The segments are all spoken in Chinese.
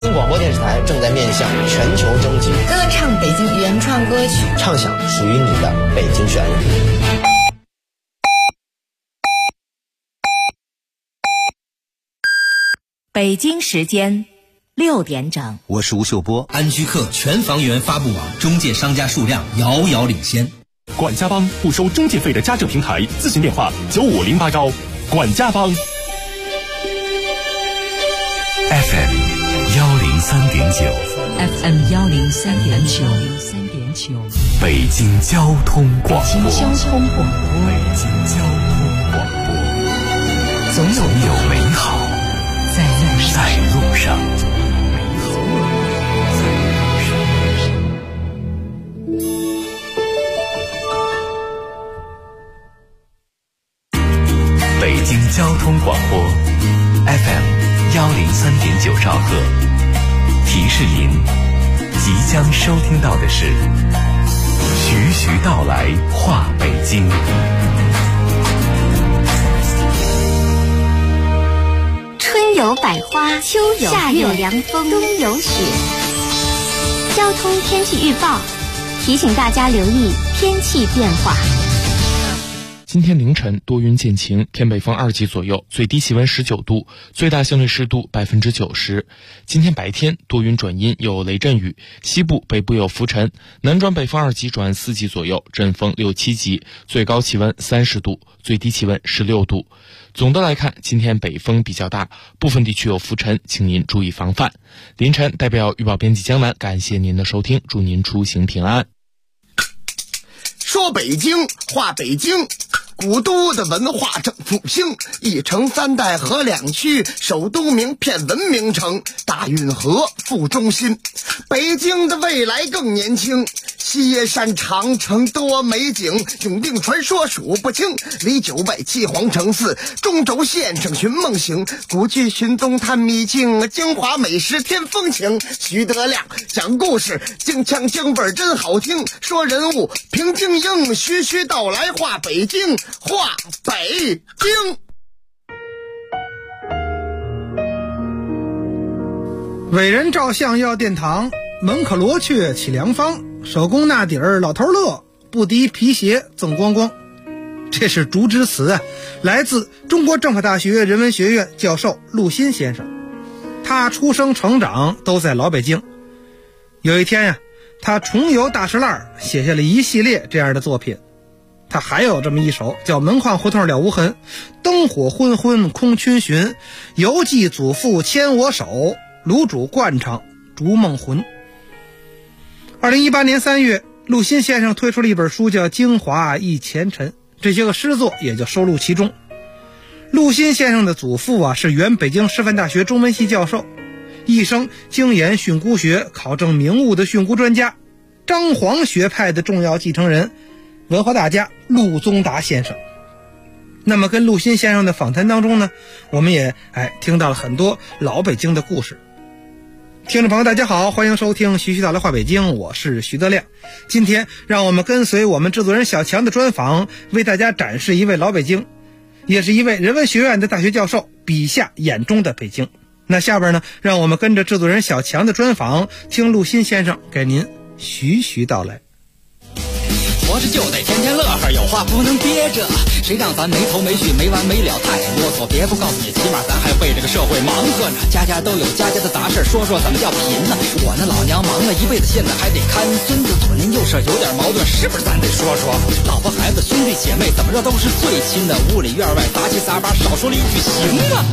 广播电视台正在面向全球征集歌唱北京原创歌曲， 唱响属于你的北京旋律。 北京时间6点整， 我是吴秀波。 安居客全房源发布网中介商家数量遥遥领先。 管家帮不收中介费的家政平台，咨询电话9508管家帮。 FM 103.9 FM 103.9， 北京交通广播。 北京交通广播， 总有美好在路上。北京交通广播 FM 103.9兆赫，提示您即将收听到的是徐徐道来话北京。 春有百花，秋有夏有凉风，冬有雪。交通天气预报提醒大家留意天气变化。 今天凌晨多云见晴，偏北风2级左右，最低气温19度，最大相对湿度90%。今天白天多云转阴，有雷阵雨，西部北部有浮尘，南转北风2级转4级左右，阵风6、7级，最高气温30度，最低气温16度。总的来看，今天北风比较大，部分地区有浮尘，请您注意防范。凌晨代表预报编辑江南，感谢您的收听，祝您出行平安。 说北京话北京，古都的文化正复兴，一城三代合两区，首都名片文明城，大运河副中心。北京的未来更年轻，西山长城多美景，永定传说数不清，离九外七皇城寺，中轴线上寻梦行，古剧寻踪探秘境，京华美食添风情。徐德亮讲故事，京腔京味真好听，说人物平静应，徐徐道来话北京，话北京。 伟人照相要殿堂，门可罗雀起良方，手工纳底儿老头乐，不敌皮鞋赠光光。这是竹枝词啊，来自中国政法大学人文学院教授陆欣先生。他出生成长都在老北京。有一天呀，他重游大石烂，写下了一系列这样的作品。他还有这么一首叫《门框胡同了无痕》，灯火昏昏空逡巡，犹记祖父牵我手，卤煮灌肠逐梦魂。2018年3月，陆欣先生推出了一本书叫《京华忆前尘》，这些个诗作也就收录其中。陆欣先生的祖父是原北京师范大学中文系教授，一生精研训诂学，考证名物的训诂专家，张黄学派的重要继承人，文化大家陆宗达先生。那么跟陆欣先生的访谈当中呢，我们也听到了很多老北京的故事。听众朋友大家好，欢迎收听徐徐道来话北京，我是徐德亮。今天让我们跟随我们制作人小强的专访，为大家展示一位老北京，也是一位人文学院的大学教授笔下眼中的北京。那下边呢，让我们跟着制作人小强的专访，听陆欣先生给您徐徐道来。 活着就得天天乐呵，有话不能憋着，谁让咱没头没绪没完没了太啰嗦，别不告诉你，起码咱还为这个社会忙活呢。家家都有家家的杂事，说说怎么叫贫呢？我那老娘忙了一辈子，现在还得看孙子，左邻右舍有点矛盾，是不是咱得说说？老婆孩子兄弟姐妹怎么着都是最亲的，屋里院外杂七杂八，少说了一句行啊。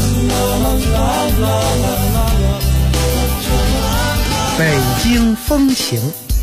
北京风情。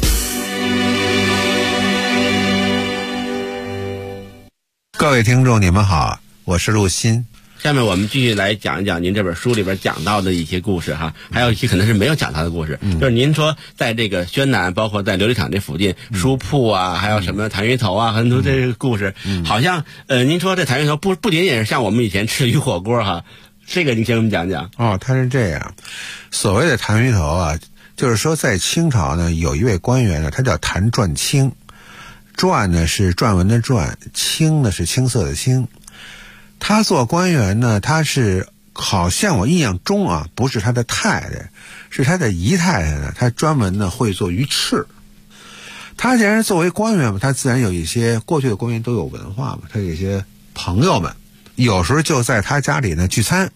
各位听众你们好，我是陆欣。 下面我们继续来讲一讲您这本书里边讲到的一些故事哈，还有一些可能是没有讲到的故事，就是您说在这个宣南，包括在琉璃厂这附近，书铺啊，还有什么弹鱼头啊，很多这个故事，好像您说这弹鱼头不仅仅是像我们以前吃鱼火锅哈，这个您先给我们讲讲。 哦，它是这样，所谓的弹鱼头啊，就是说在清朝呢，有一位官员呢，他叫谭传清。篆呢是篆文的篆，青呢是青色的青。他做官员呢，他是好像我印象中啊，不是他的太太，是他的姨太太呢，他专门呢会做鱼翅。他既然作为官员嘛，他自然有一些过去的官员都有文化嘛，他有一些朋友们有时候就在他家里呢聚餐，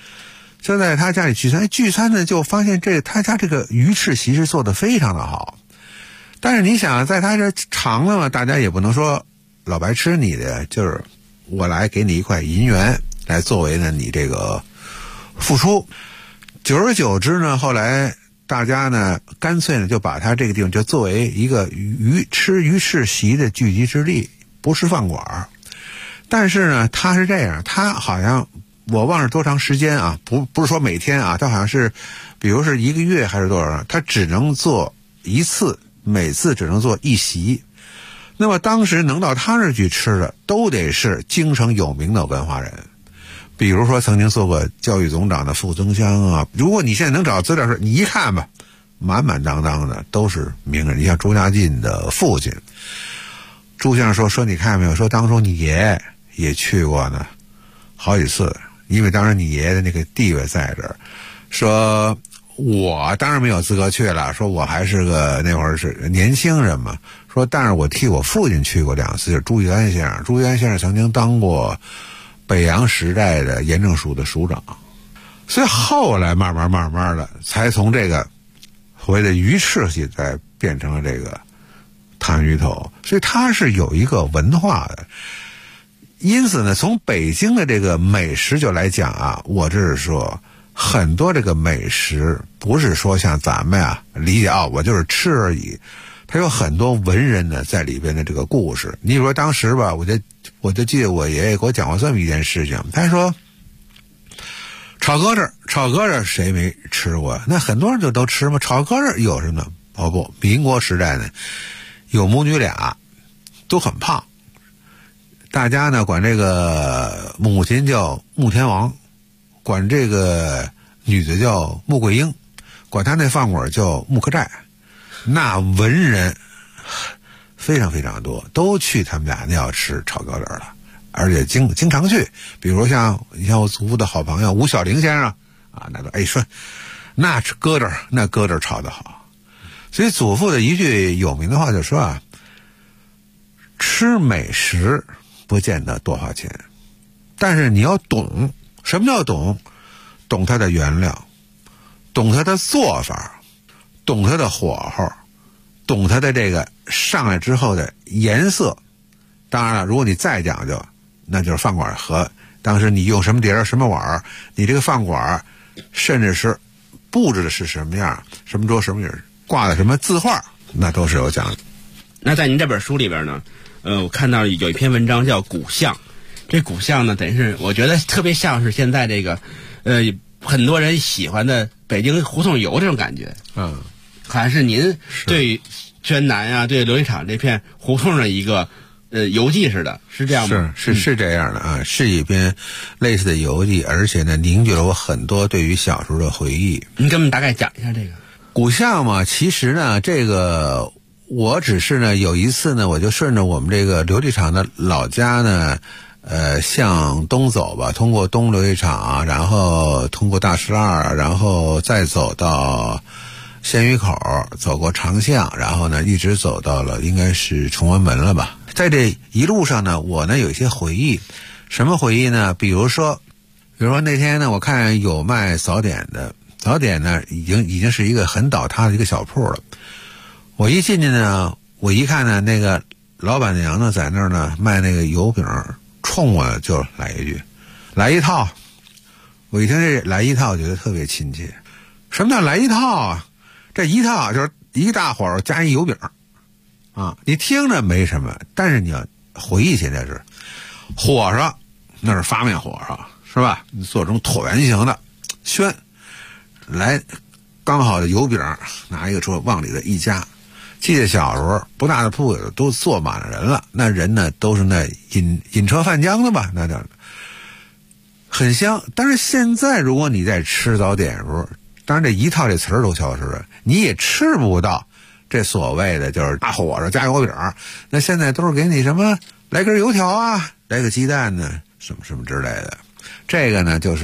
聚餐呢就发现他家这个鱼翅其实做得非常的好。但是你想在他这尝了嘛，大家也不能说老白吃你的，就是我来给你一块银元来作为呢你这个付出。久而久之呢，后来大家呢干脆呢就把他这个地方就作为一个吃鱼翅席的聚集之地，不是饭馆。但是呢他是这样，他好像我忘了多长时间啊，不是说每天啊，他好像是比如是1个月还是多少，他只能做一次，每次只能做一席。那么当时能到他那儿去吃的都得是京城有名的文化人，比如说曾经做过教育总长的傅增湘啊。如果你现在能找资料，你一看吧，满满当当的都是名人。你像朱家进的父亲，朱先生说你看没有，说当初你爷爷也去过呢好几次，因为当时你爷爷的那个地位在这儿。说我当然没有资格去了，说我还是个那会儿是年轻人嘛，说但是我替我父亲去过2次，就是朱玉安先生。朱玉安先生曾经当过北洋时代的盐政署的署长，所以后来慢慢的才从这个所谓的鱼翅系再变成了这个弹鱼头，所以它是有一个文化的。因此呢，从北京的这个美食就来讲啊，我这是说很多这个美食不是说像咱们啊理解啊，我就是吃而已，它有很多文人呢在里边的这个故事。你比如说当时吧，我就记得我爷爷给我讲过这么一件事情，他说炒疙瘩谁没吃过？那很多人就都吃嘛。炒疙瘩有什么？哦不，民国时代呢，有母女俩都很胖，大家呢管这个母亲叫穆天王，管这个女的叫穆桂英，管他那饭馆叫穆克寨。那文人非常非常多，都去他们俩那要吃炒疙瘩了，而且经常去。比如像我祖父的好朋友吴小玲先生啊，那都说那吃疙瘩，那疙瘩炒得好。所以祖父的一句有名的话就说啊，吃美食不见得多花钱，但是你要懂。什么叫懂？懂它的原料，懂它的做法，懂它的火候，懂它的这个上来之后的颜色。当然了，如果你再讲究，那就是饭馆和当时你用什么碟儿什么碗，你这个饭馆甚至是布置的是什么样，什么桌什么人挂的什么字画，那都是有讲究。 那在您这本书里边呢，我看到有一篇文章叫古巷。这古巷呢，等于是我觉得特别像是现在这个很多人喜欢的北京胡同游这种感觉。好像是您对宣南啊，对琉璃厂这片胡同的一个游记似的，是这样吗？ 是这样的啊，是一篇类似的游记，而且呢凝聚了我很多对于小时候的回忆。 您给我们大概讲一下这个古巷嘛。其实呢，这个我只是呢有一次呢，我就顺着我们这个琉璃厂的老家呢向东走吧，通过东琉璃厂，然后通过大石栏，然后再走到鲜鱼口，走过长巷，然后呢一直走到了应该是崇文门了吧。在这一路上呢，我呢有一些回忆。什么回忆呢？比如说那天呢，我看有卖早点的，早点呢已经是一个很倒塌的一个小铺了。我一进去呢，我一看呢，那个老板娘呢在那儿呢卖那个油饼，冲我就来一句来一套。我一听这来一套，觉得特别亲切。什么叫来一套啊？这一套就是一大伙儿加一油饼啊，你听着没什么，但是你要回忆起来是火烧，那是发面火烧是吧？你做成椭圆形的宣来，刚好的油饼拿一个车往里头一加。记得小时候不大的铺子都坐满了人了，那人呢都是那引车贩浆的吧，那叫很香。但是现在如果你在吃早点的时候，当然这一套这词儿都消失了，你也吃不到这所谓的就是大火烧加油饼。那现在都是给你什么来根油条啊，来个鸡蛋呢，什么什么之类的。这个呢就是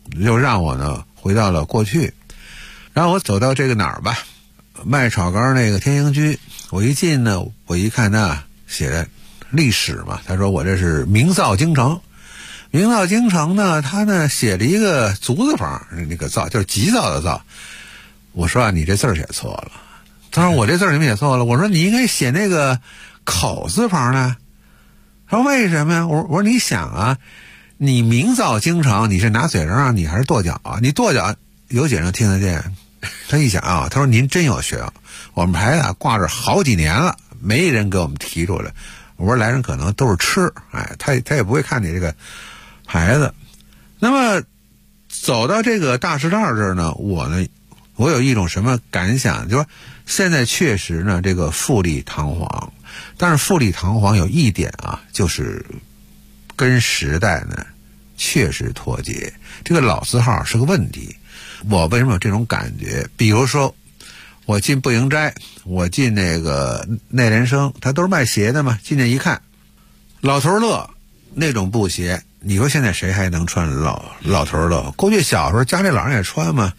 就让我呢回到了过去。然后我走到这个哪儿吧，卖炒肝那个天兴居，我一进呢，我一看那写的历史嘛，他说我这是明造京城。明造京城呢，他呢写了一个足字旁，那个造就是急躁的躁。我说啊，你这字儿写错了。他说我这字儿你们写错了。我说你应该写那个口字旁呢。他说为什么呀？我说你想啊，你明造京城，你是拿嘴上啊，你还是跺脚啊？你跺脚有几人听得见？他一想啊，他说您真有学问，我们牌子挂着好几年了，没人给我们提出来。我说来人可能都是吃，哎，他也不会看你这个牌子。那么走到这个大石道这儿呢，我有一种什么感想，就是说现在确实呢这个富丽堂皇，但是富丽堂皇有一点啊，就是跟时代呢确实脱节，这个老字号是个问题。我为什么有这种感觉？比如说我进步营斋，我进那个内联升，他都是卖鞋的嘛，进去一看老头乐那种布鞋，你说现在谁还能穿老头乐？过去小时候家里老人也穿嘛，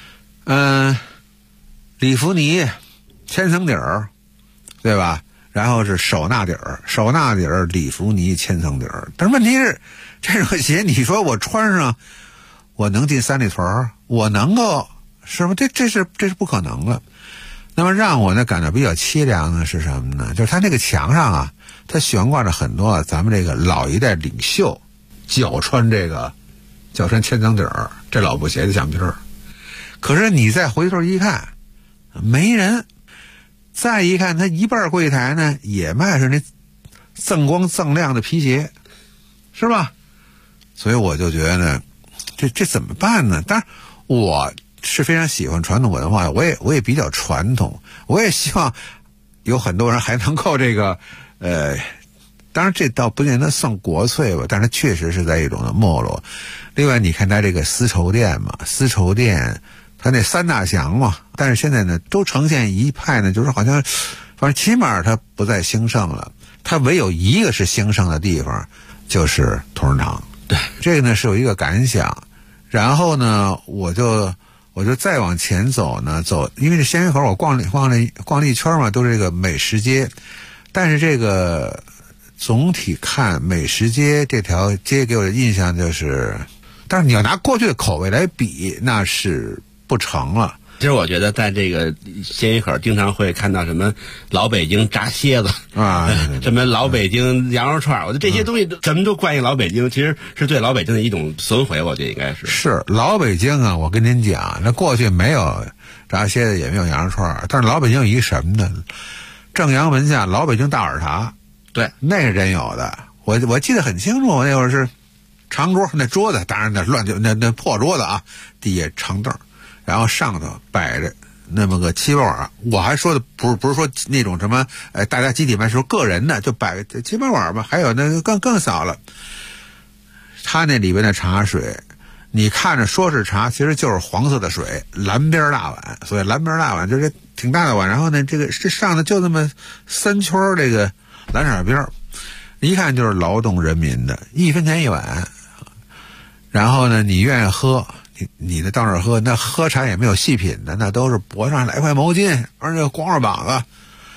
里弗尼千层底儿，对吧？然后是手纳底儿里弗尼千层底儿。但是问题是这种鞋你说我穿上我能进三里屯，我能够是吗？这是不可能的。那么让我呢感到比较凄凉的是什么呢？就是他那个墙上啊，他悬挂着很多咱们这个老一代领袖脚穿千层底儿这老布鞋的相片儿。可是你再回头一看没人，再一看他一半柜台呢也卖是那锃光锃亮的皮鞋，是吧？所以我就觉得呢这怎么办呢？当然我是非常喜欢传统文化，我也比较传统，我也希望有很多人还能够这个当然这倒不见得算国粹吧，但是确实是在一种的没落。另外你看他这个丝绸店嘛，丝绸店他那三大祥嘛，但是现在呢都呈现一派呢，就是好像反正起码它不再兴盛了，它唯有一个是兴盛的地方，就是同仁堂。 对， 这个呢是有一个感想。然后呢我就再往前走呢，因为这鲜鱼口我逛了一圈嘛，都是这个美食街。但是这个总体看美食街这条街给我的印象就是，但是你要拿过去的口味来比，那是不成了。 其实我觉得在这个鲜鱼口经常会看到什么老北京炸蝎子啊， 什么老北京羊肉串，我觉得这些东西什么都关于老北京，其实是对老北京的一种损毁，我觉得应该是老北京啊。我跟您讲，那过去没有炸蝎子，也没有羊肉串，但是老北京有一什么呢？正阳门下老北京大耳茶， 对， 那是真有的。我记得很清楚，我那会儿是长桌，那桌子当然那破桌子啊，底下长凳，然后上头摆着那么个7-8碗，我还说的不是说那种什么大家集体卖，是说个人的就摆个7-8碗吧，还有那个更少了。他那里边的茶水，你看着说是茶，其实就是黄色的水，蓝边大碗。所以蓝边大碗就是挺大的碗，然后呢这上头就那么3圈这个蓝色边，一看就是劳动人民的，1分钱1碗。然后呢你愿意喝，你的到那儿喝，那喝茶也没有细品的，那都是脖上来块毛巾，而且光着膀子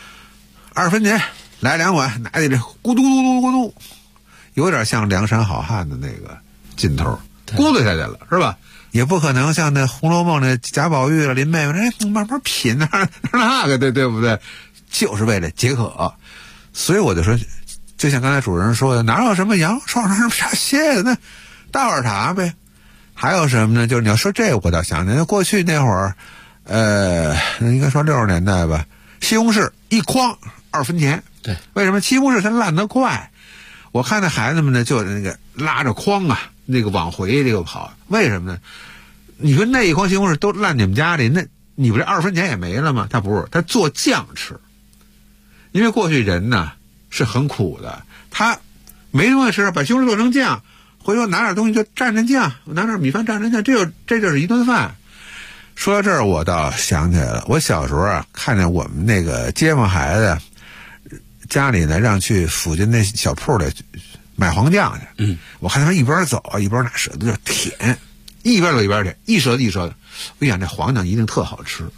，2分钱来2碗，拿起来咕嘟嘟嘟咕嘟，有点像梁山好汉的那个劲头，咕嘟下去了，是吧？也不可能像那《红楼梦》那贾宝玉了林妹妹，慢慢品那个，对不对？就是为了解渴。所以我就说，就像刚才主持人说的，哪有什么羊肉串什么茶歇的，那大碗茶呗。还有什么呢？就是你要说这个，我倒想起来，过去那会儿，应该说60年代吧，西红柿一筐2分钱。 对， 为什么西红柿它烂得快？我看那孩子们呢，就那个拉着筐啊，那个往回这个跑，为什么呢？你说那一筐西红柿都烂你们家里，那你不这2分钱也没了吗？他不是，他做酱吃。因为过去人呢是很苦的，他没东西吃，把西红柿做成酱，回头拿点东西就蘸蘸酱，拿点米饭蘸蘸酱，这就是一顿饭。说到这儿，我倒想起来了，我小时候啊，看见我们那个街坊孩子家里呢，让去附近那小铺里买黄酱去。我看他们一边走一边拿舌头就舔， 一边走一边舔，一舌一舌的。我想这黄酱一定特好吃。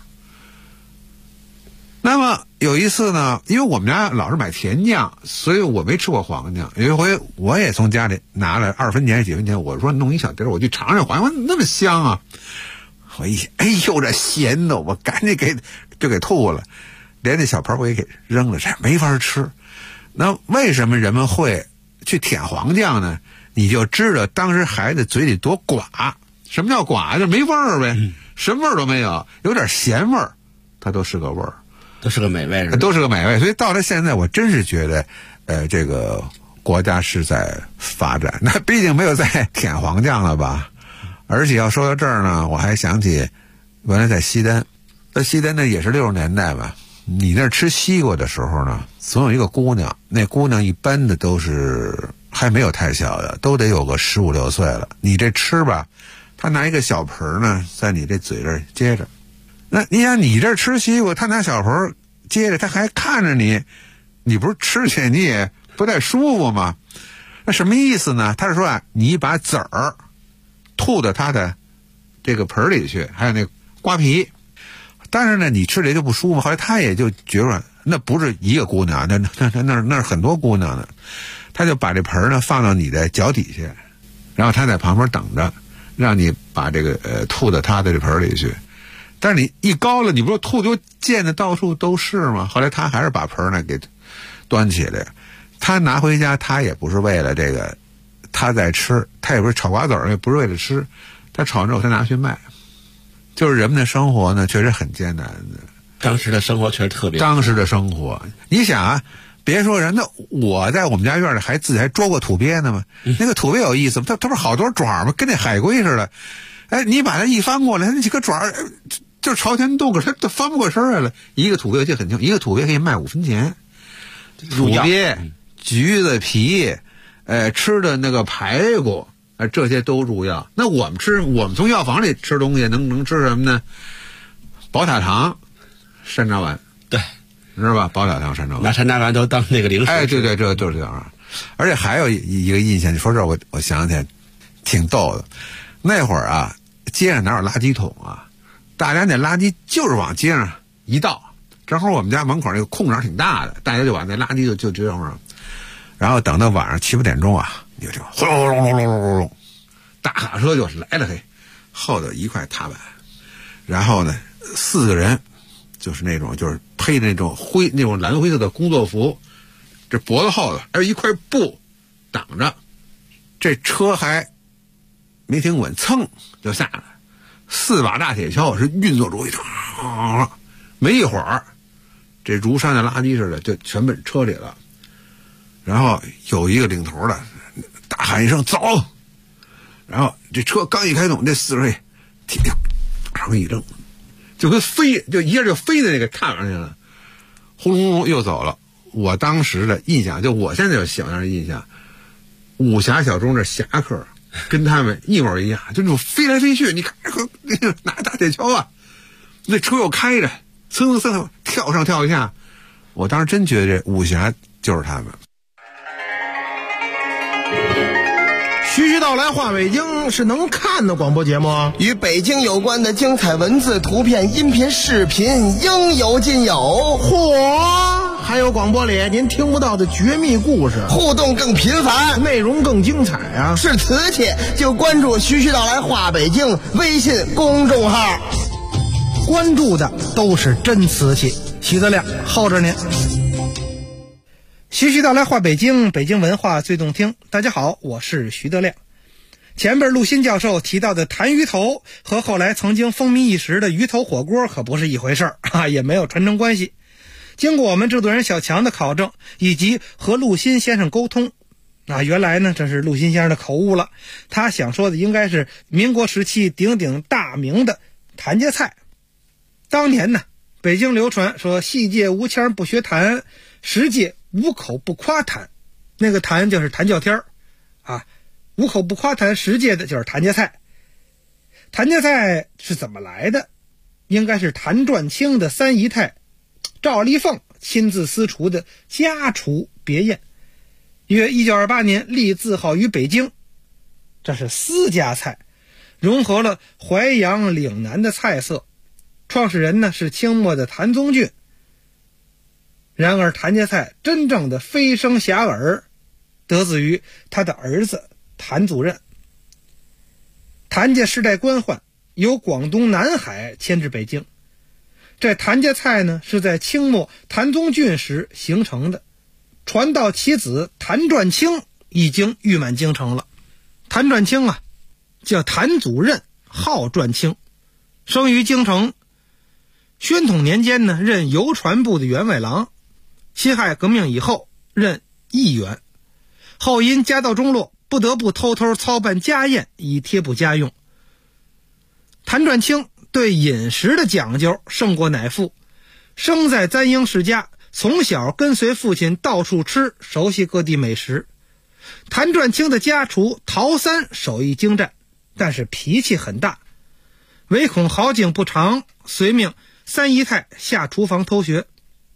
那么有一次呢，因为我们家老是买甜酱，所以我没吃过黄酱。有一回我也从家里拿了2分钱几分钱，我说弄一小碟，我去尝尝黄酱，那么香啊！我一想，哎呦这咸的，我赶紧给吐了，连那小盆我也给扔了，这没法吃。那为什么人们会去舔黄酱呢？你就知道当时孩子嘴里多寡。什么叫寡？就没味儿呗，什么味儿都没有，有点咸味儿，它都是个味儿。 都是个美味， 都是个美味。所以到了现在，我真是觉得，这个国家是在发展。那毕竟没有再舔黄酱了吧？而且要说到这儿呢，我还想起，原来在西单，西单呢也是60年代吧。你那儿吃西瓜的时候呢，总有一个姑娘，那姑娘一般的都是还没有太小的，都得有个15、16岁了。你这吃吧，她拿一个小盆呢，在你这嘴这儿接着。那你想你这吃西瓜，他拿小盆接着，他还看着你，你不是吃起来你也不太舒服吗？那什么意思呢？他是说啊，你把籽儿吐到他的这个盆里去，还有那瓜皮，但是呢你吃着就不舒服。后来他也就觉得那不是一个姑娘，那是很多姑娘呢，他就把这盆呢放到你的脚底下，然后他在旁边等着，让你把这个吐到他的这盆里去。但是你一高了，你不是吐就溅的到处都是吗？后来他还是把盆呢给端起来，他拿回家，他也不是为了这个，他在吃，他也不是炒瓜子儿，也不是为了吃，他炒完之后他拿去卖。就是人们的生活呢，确实很艰难的。 当时的生活确实特别。 当时的生活，你想啊，别说人，那我在我们家院里自己还捉过土鳖呢嘛。那个土鳖有意思，它不是好多爪吗？跟那海龟似的。哎，你把它一翻过来，那几个爪就朝前动，可是它翻不过身来了。一个土鳖就很轻，一个土鳖可以卖5分钱。土鳖、橘子皮，吃的那个排骨，这些都入药。那我们从药房里吃东西能吃什么呢？宝塔糖、山楂丸， 对， 知道吧？宝塔糖、山楂丸， 拿山楂丸都当那个零食。 哎，对，这就是这样。而且还有一个印象，你说这我想起来，挺逗的。那会儿啊，街上哪有垃圾桶啊？大家那垃圾就是往街上一倒，正好我们家门口那个空场挺大的，大家就把那垃圾就这样，然后等到晚上7、8点钟啊，你就听轰隆隆隆隆隆隆，大卡车就是来了，嘿，后头一块踏板，然后呢4个人，就是那种就是配那种蓝灰色的工作服，这脖子后头还有一块布挡着，这车还没停稳，噌就下来，4把大铁锹是运作着一趟，没一会儿，这如山的垃圾似的就全奔车里了。然后有一个领头的大喊一声走，然后这车刚一开动，这4位铁往上一扔，就跟飞，就一下就飞在那个踏上去了，轰隆隆又走了。我当时的印象，就我现在有小样的印象，武侠小说的侠客跟他们一模一样，就那种飞来飞去，你看拿大铁锹啊，那车又开着，蹭蹭蹭跳上跳下，我当时真觉得这武侠就是他们。 徐徐道来话北京是能看的广播节目， 与北京有关的精彩文字、图片、音频、视频应有尽有。 嚯！还有广播里您听不到的绝密故事， 互动更频繁， 内容更精彩啊！ 是瓷器就关注徐徐道来话北京微信公众号， 关注的都是真瓷器。徐德亮候着您。徐徐道来话北京，北京文化最动听。大家好，我是徐德亮。前边陆新教授提到的坛鱼头和后来曾经风靡一时的鱼头火锅可不是一回事儿，也没有传承关系。经过我们制作人小强的考证，以及和陆新先生沟通，原来呢这是陆新先生的口误了，他想说的应该是民国时期鼎鼎大名的谭家菜。当年呢，北京流传说戏界无腔不学谭，实界无口不夸谭，那个谭就是谭叫天啊，无口不夸谭，实界的就是谭家菜。谭家菜是怎么来的？应该是谭传清的3姨太赵丽凤亲自私厨的家厨别宴，约1928年立字号于北京，这是私家菜。 融合了淮扬岭南的菜色。创始人呢是清末的谭宗俊。然而谭家菜真正的飞升遐迩，得自于他的儿子谭祖任。谭家世代官宦，由广东南海迁至北京。这谭家菜呢是在清末谭宗俊时形成的，传到其子谭传清已经誉满京城了。谭传清啊，叫谭祖任，号传清，生于京城。宣统年间呢，任邮传部的员外郎。辛亥革命以后，任议员。后因家道中落，不得不偷偷操办家宴，以贴补家用。谭传清对饮食的讲究胜过乃父，生在簪缨世家，从小跟随父亲到处吃，熟悉各地美食。谭传清的家厨陶三手艺精湛，但是脾气很大，唯恐好景不长，遂命三姨太下厨房偷学。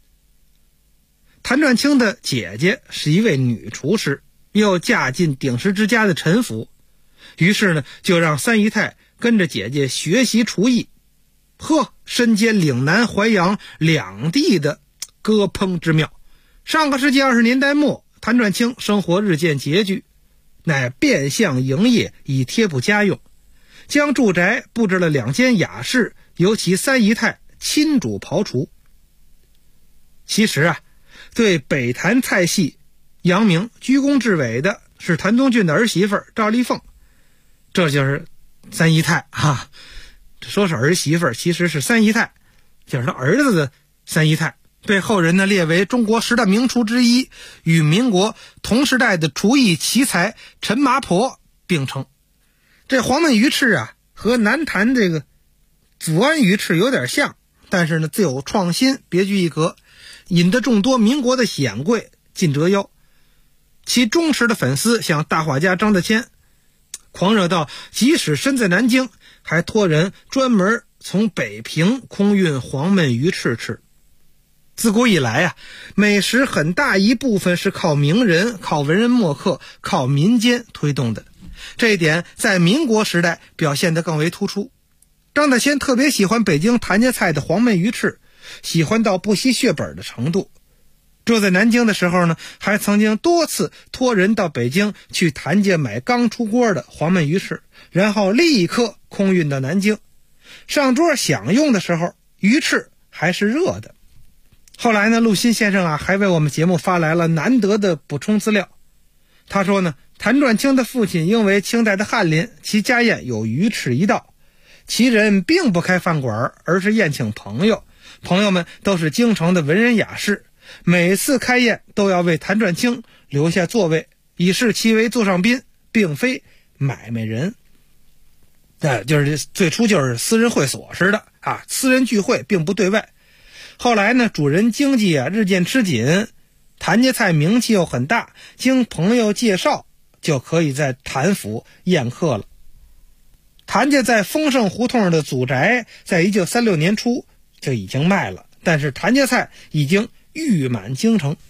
谭传清的姐姐是一位女厨师，又嫁进鼎食之家的陈府，于是呢，就让三姨太跟着姐姐学习厨艺。身兼岭南淮扬两地的割烹之妙。上个世纪20年代末，谭传清生活日渐拮据，乃变相营业，以贴补家用，将住宅布置了2间雅室，由其三姨太亲主庖厨。其实啊，对北谭菜系扬名居功至伟的是谭宗俊的儿媳妇赵丽凤，这就是三姨太啊。说是儿媳妇，其实是三姨太，就是他儿子的三姨太，被后人呢列为中国10大名厨之一，与民国同时代的厨艺奇才陈麻婆并称。这黄焖鱼翅啊，和南坛这个祖安鱼翅有点像，但是呢自有创新，别具一格，引得众多民国的显贵尽折腰。其忠实的粉丝像大画家张德谦，狂热到即使身在南京，还托人专门从北平空运黄焖鱼翅吃。自古以来啊，美食很大一部分是靠名人、靠文人墨客、靠民间推动的，这一点在民国时代表现得更为突出。张德谦特别喜欢北京谭家菜的黄焖鱼翅，喜欢到不惜血本的程度。住在南京的时候呢，还曾经多次托人到北京去谭家买刚出锅的黄焖鱼翅，然后立刻空运到南京。上桌享用的时候，鱼翅还是热的。后来呢，陆新先生啊，还为我们节目发来了难得的补充资料。他说呢，谭传清的父亲因为清代的翰林，其家宴有鱼翅一道，其人并不开饭馆，而是宴请朋友，朋友们都是京城的文人雅士，每次开宴都要为谭传清留下座位，以示其为座上宾，并非买卖人。就是最初就是私人会所似的啊，私人聚会并不对外。后来呢，主人经济啊日渐吃紧，谭家菜名气又很大，经朋友介绍就可以在谭府宴客了。谭家在丰盛胡同的祖宅在1936年初就已经卖了，但是谭家菜已经誉满京城。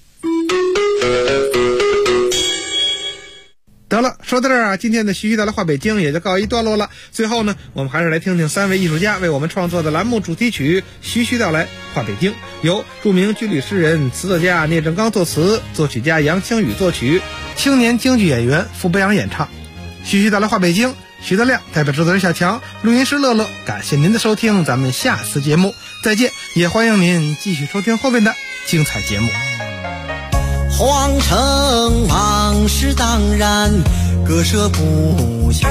得了，说到这儿啊，今天的徐徐道来话北京也就告一段落了。最后呢，我们还是来听听3位艺术家为我们创作的栏目主题曲《徐徐道来话北京》，由著名军旅诗人、词作家聂正刚作词，作曲家杨清宇作曲，青年京剧演员傅北阳演唱。徐徐道来话北京，徐德亮代表制作人小强，录音师乐乐，感谢您的收听，咱们下次节目再见，也欢迎您继续收听后面的精彩节目。 皇城往事当然割舍不下，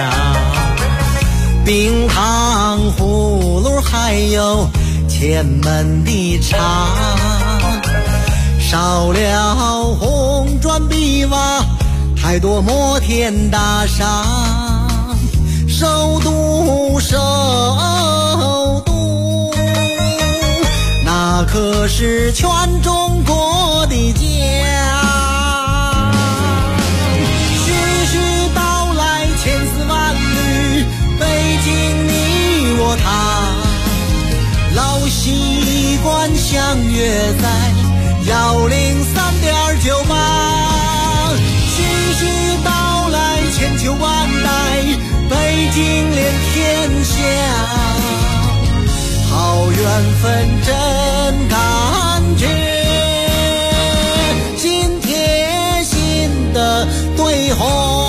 冰糖葫芦还有前门的茶，少了红砖碧瓦，太多摩天大厦，首都那可是全中国的家。徐徐道来千丝万缕，北京你我他，老习惯相约在103.98。徐徐道来千秋万代，北竟连天下，好缘分真感觉，心贴心的对话。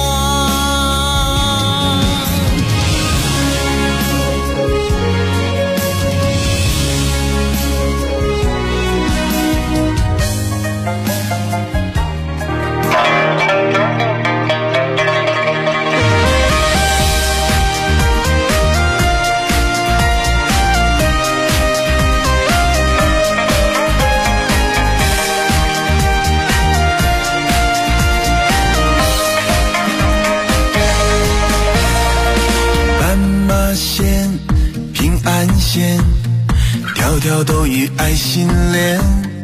条条都与爱心连，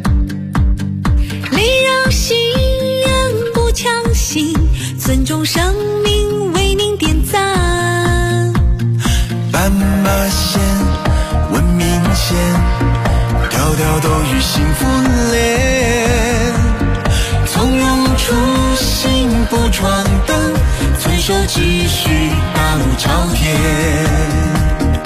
围绕心愿不强行，尊重生命为您点赞。 斑马线文明线，条条都与幸福连，从容初心不闯灯，遵守秩序大路朝天。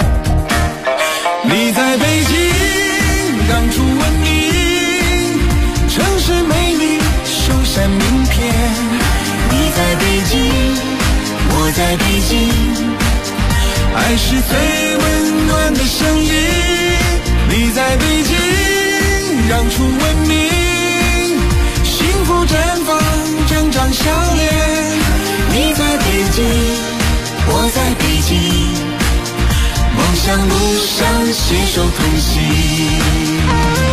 你在北京让出文明，城市美丽首闪名片。你在北京，我在北京，爱是最温暖的声音。你在北京让出文明，幸福绽放张张笑脸。你在北京，我在北京，梦想路上携手同行。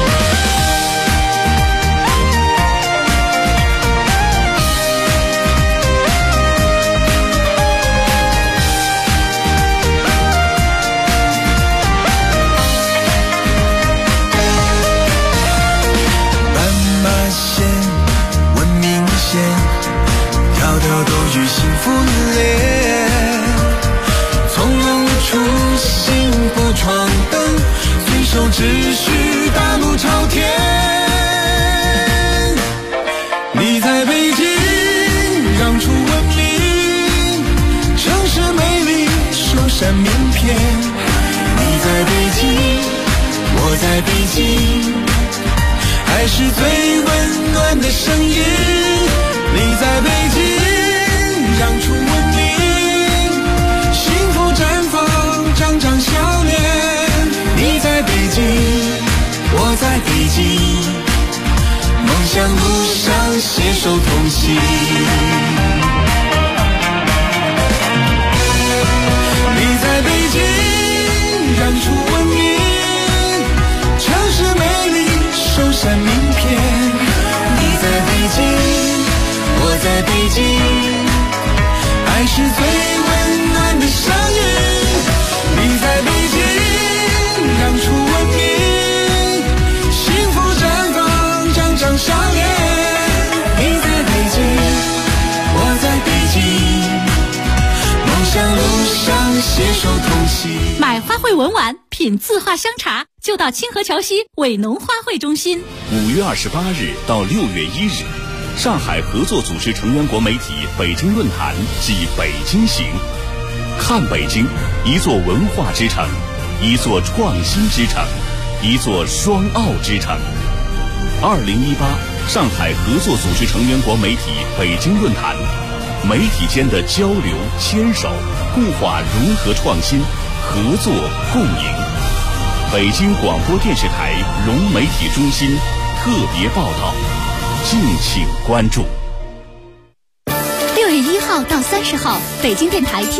斑马线文明线，条条都与幸福连，从容初心不闯灯，遵守秩序大路朝天。你在北京让出文明，城市美丽首闪名片。你在北京，我在北京，爱是最温暖的声音。你在北京让出文明，幸福绽放张张笑脸。你在北京，我在北京，梦想路上携手同行。你在北京让出文明，城市美丽首闪名片。你在北京，我在北京，爱是最温暖的声音。你在北京让出文明，幸福绽放张张笑脸。你在北京，我在北京，梦想路上携手同行。 买花卉文玩，品字画香茶，就到清河桥西伟农花卉中心。 5月28日到6月1日，上海合作组织成员国媒体北京论坛暨北京行，看北京，一座文化之城，一座创新之城，一座双奥之城。2018上海合作组织成员国媒体北京论坛，媒体间的交流牵手，固化融合创新，合作共赢。北京广播电视台融媒体中心特别报道，敬请关注。 6月1号到30号，北京电台